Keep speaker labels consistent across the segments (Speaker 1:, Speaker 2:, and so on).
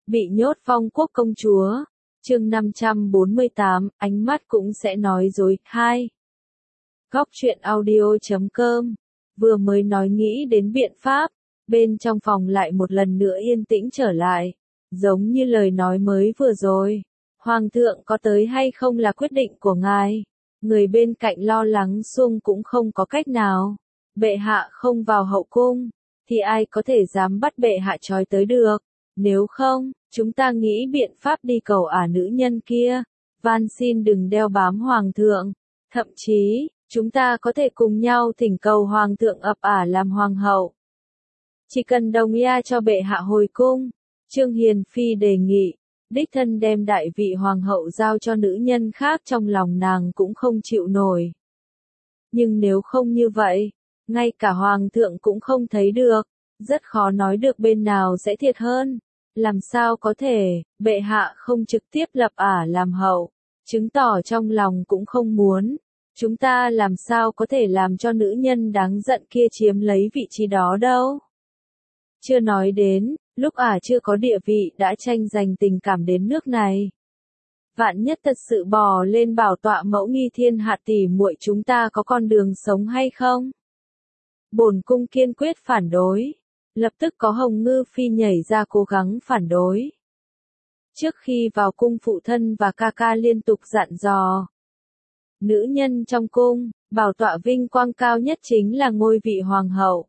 Speaker 1: Bị nhốt phong quốc công chúa. Chương 548, ánh mắt cũng sẽ nói dối. 2. Góc truyện audio.com. Vừa mới nói nghĩ đến biện pháp, bên trong phòng lại một lần nữa yên tĩnh trở lại, giống như lời nói mới vừa rồi. Hoàng thượng có tới hay không là quyết định của ngài. Người bên cạnh lo lắng xung cũng không có cách nào. Bệ hạ không vào hậu cung, thì ai có thể dám bắt bệ hạ trói tới được. Nếu không, chúng ta nghĩ biện pháp đi cầu ả nữ nhân kia. Van xin đừng đeo bám hoàng thượng. Thậm chí, chúng ta có thể cùng nhau thỉnh cầu hoàng thượng ập ả làm hoàng hậu. Chỉ cần đồng ý cho bệ hạ hồi cung. Trương Hiền Phi đề nghị, đích thân đem đại vị hoàng hậu giao cho nữ nhân khác, trong lòng nàng cũng không chịu nổi. Nhưng nếu không như vậy, ngay cả hoàng thượng cũng không thấy được, rất khó nói được bên nào sẽ thiệt hơn. Làm sao có thể, bệ hạ không trực tiếp lập ả làm hậu, chứng tỏ trong lòng cũng không muốn. Chúng ta làm sao có thể làm cho nữ nhân đáng giận kia chiếm lấy vị trí đó đâu. Chưa nói đến, lúc ả chưa có địa vị đã tranh giành tình cảm đến nước này. Vạn nhất thật sự bò lên bảo tọa mẫu nghi thiên hạ tỷ muội, chúng ta có con đường sống hay không? Bổn cung kiên quyết phản đối. Lập tức có Hồng Ngư Phi nhảy ra cố gắng phản đối. Trước khi vào cung, phụ thân và ca ca liên tục dặn dò. Nữ nhân trong cung, bảo tọa vinh quang cao nhất chính là ngôi vị hoàng hậu.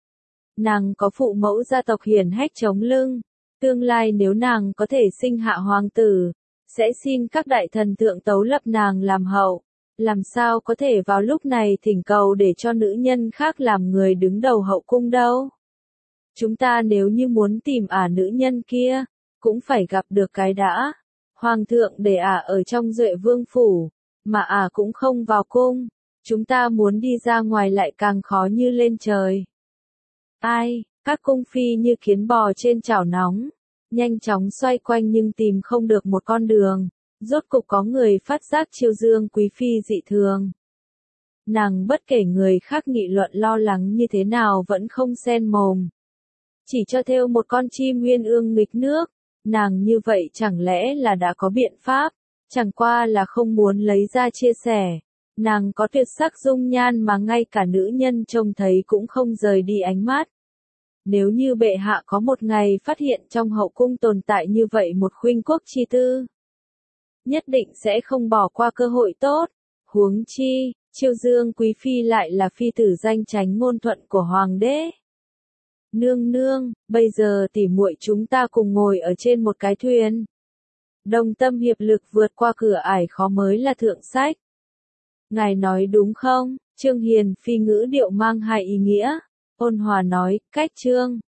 Speaker 1: Nàng có phụ mẫu gia tộc hiển hách chống lưng. Tương lai nếu nàng có thể sinh hạ hoàng tử, sẽ xin các đại thần thượng tấu lập nàng làm hậu. Làm sao có thể vào lúc này thỉnh cầu để cho nữ nhân khác làm người đứng đầu hậu cung đâu. Chúng ta nếu như muốn tìm ả nữ nhân kia, cũng phải gặp được cái đã. Hoàng thượng để ả ở trong Duệ Vương phủ, mà ả cũng không vào cung. Chúng ta muốn đi ra ngoài lại càng khó như lên trời. Ai, các cung phi như kiến bò trên chảo nóng, nhanh chóng xoay quanh nhưng tìm không được một con đường. Rốt cục có người phát giác Chiêu Dương quý phi dị thường. Nàng bất kể người khác nghị luận lo lắng như thế nào vẫn không xen mồm. Chỉ cho thêu một con chim uyên ương nghịch nước, nàng như vậy chẳng lẽ là đã có biện pháp, chẳng qua là không muốn lấy ra chia sẻ. Nàng có tuyệt sắc dung nhan mà ngay cả nữ nhân trông thấy cũng không rời đi ánh mắt. Nếu như bệ hạ có một ngày phát hiện trong hậu cung tồn tại như vậy một khuynh quốc chi tư, nhất định sẽ không bỏ qua cơ hội tốt. Huống chi, Chiêu Dương quý phi lại là phi tử danh chánh ngôn thuận của hoàng đế. Nương nương, bây giờ tỉ muội chúng ta cùng ngồi ở trên một cái thuyền. Đồng tâm hiệp lực vượt qua cửa ải khó mới là thượng sách. Ngài nói đúng không? Trương Hiền Phi ngữ điệu mang hai ý nghĩa. Ôn hòa nói, cách Trương